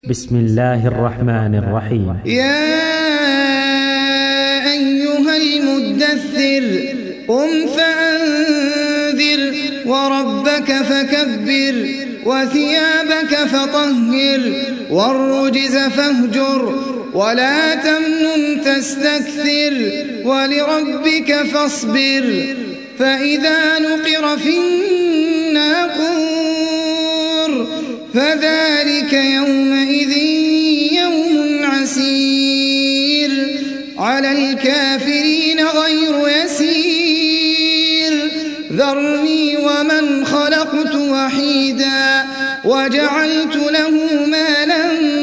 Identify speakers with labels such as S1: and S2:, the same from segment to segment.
S1: بسم الله الرحمن الرحيم.
S2: يا أيها المدثر قم فأنذر وربك فكبر وثيابك فطهر والرجز فاهجر ولا تمنن تستكثر ولربك فاصبر فإذا نقر في الناقور فذلك يومئذ يوم عسير على الكافرين غير يسير ذرني ومن خلقت وحيدا وجعلت له مالا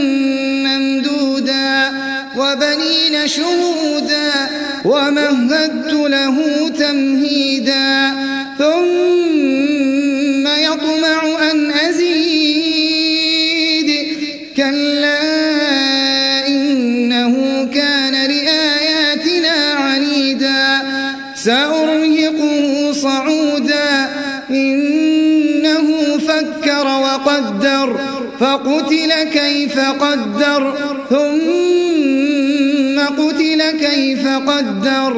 S2: ممدودا وبنين شهودا ومهدت له تمهيدا ثم يطمع أن أزيد كلا إنه كان لآياتنا عنيدا سأرهقه صعودا إنه فكر وقدر فقتل كيف قدر ثم قتل كيف قدر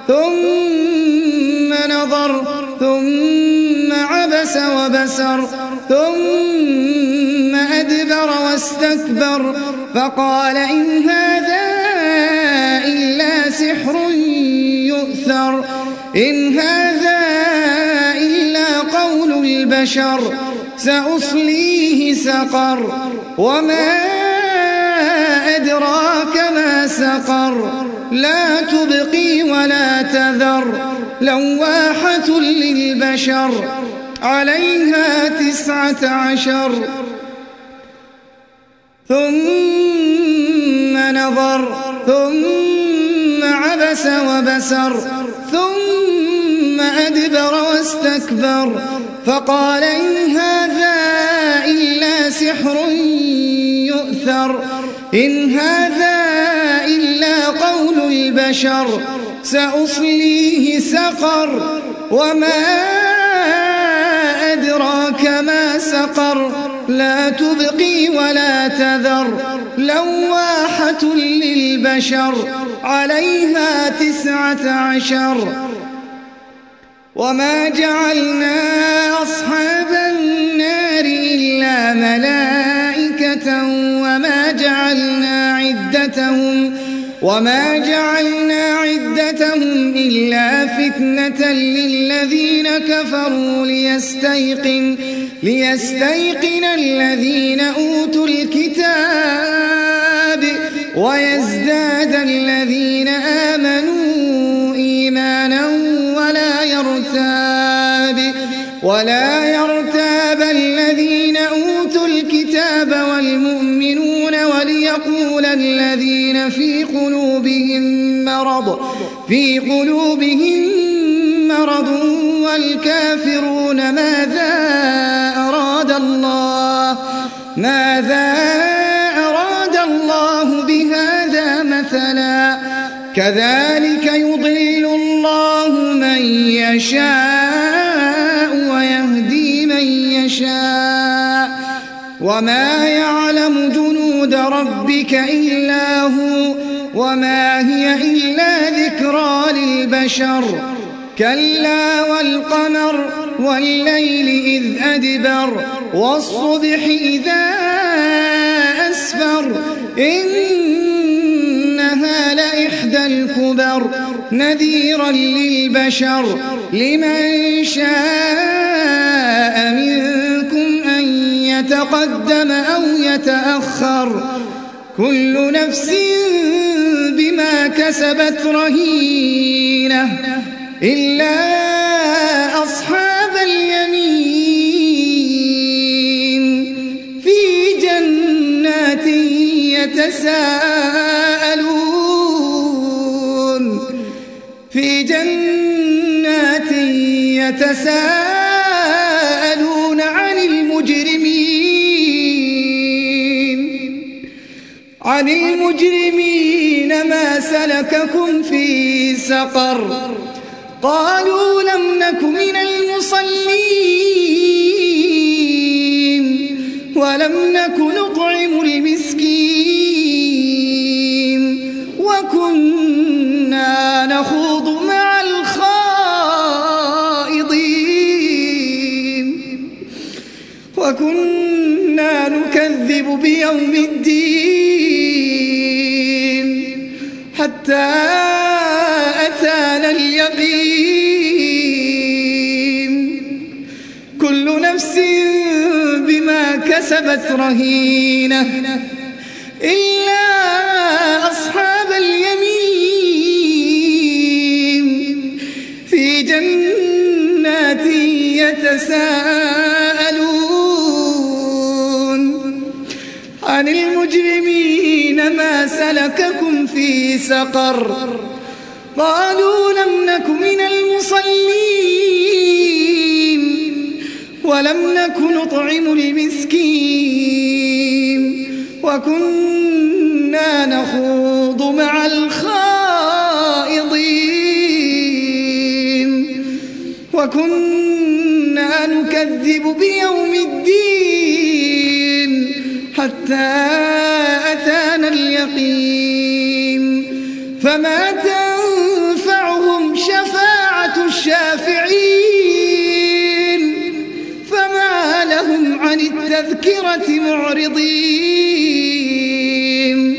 S2: ثم نظر ثم عبس وبسر ثم أدبر واستكبر فقال إن هذا إلا سحر يؤثر إن هذا إلا قول البشر سأصليه سقر وما أدراك ما سقر لا تبقي ولا تذر لواحة للبشر عليها 19 ثم نظر ثم عبس وبسر ثم أدبر واستكبر فقال إن هذا إلا سحر يؤثر إن هذا إلا قول البشر سأصليه سقر وما أدراك ما سقر لا تبقي ولا تذر لواحة للبشر عليها 19 وما جعلنا أصحاب النار إلا ملائكة وما جعلنا عدتهم إلا فتنة للذين كفروا ليستيقن الذين أوتوا الكتاب ويزداد الذين آمنوا إيمانا ولا يرتاب الذين أوتوا الكتاب والمؤمنون وليقول الذين في قلوبهم مرض والكافرون ماذا أراد الله بهذا مثلا كذلك يضل الله من يشاء ويهدي من يشاء وما يعلم جنود ربك إلا هو وما هي إلا ذكرى للبشر كلا والقمر والليل إذ أدبر والصبح إذا أسفر إنها لإحدى الكبر نذيرا للبشر لمن شاء منكم أن يتقدم أو يتأخر كل نفس بما كسبت رهينة إلا أصحاب اليمين في جنات يتساءلون عن المجرمين ما سلككم في سقر قالوا لم نك من المصلين ولم نك نطعم المسكين بيوم الدين حتى أتانا اليقين كل نفس بما كسبت رهينة إلا أصحاب اليمين في جنات يتساءلون عن المجرمين ما سلككم في سقر قالوا لم نك من المصلين ولم نك نطعم المسكين وكنا نخوض مع الخائضين وكنا نكذب بيوم الدين حتى أتانا اليقين فما تنفعهم شفاعة الشافعين فما لهم عن التذكرة معرضين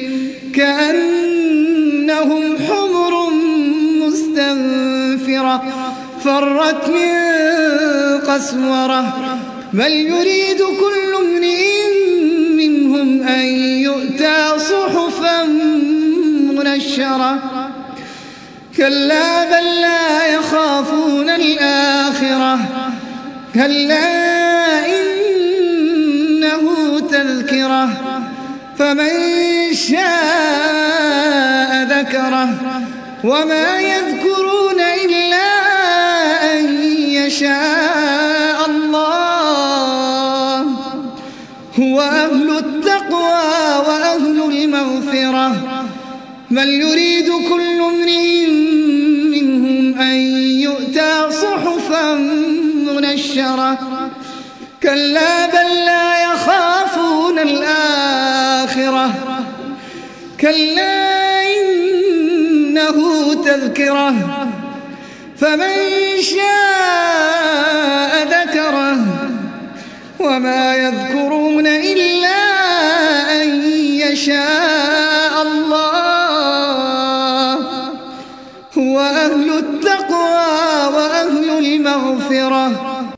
S2: كأنهم حمر مستنفرة فرت من قسورة بل يريد كل امرئ منهم أن يؤتى صحفا منشرة كلا بل لا يخافون الآخرة كلا إنه تذكرة فمن شاء ذكره وما يذكرون إلا أن يشاء الله هو أهل التقوى وأهل المغفرة بل يريد كل امرئ منهم أن يؤتى صحفا منشرة كلا بل لا يخافون الآخرة كلا إنه تذكرة فمن شاء ذكره وما يذكرون إلا أن يشاء الله هو أهل التقوى وأهل المغفرة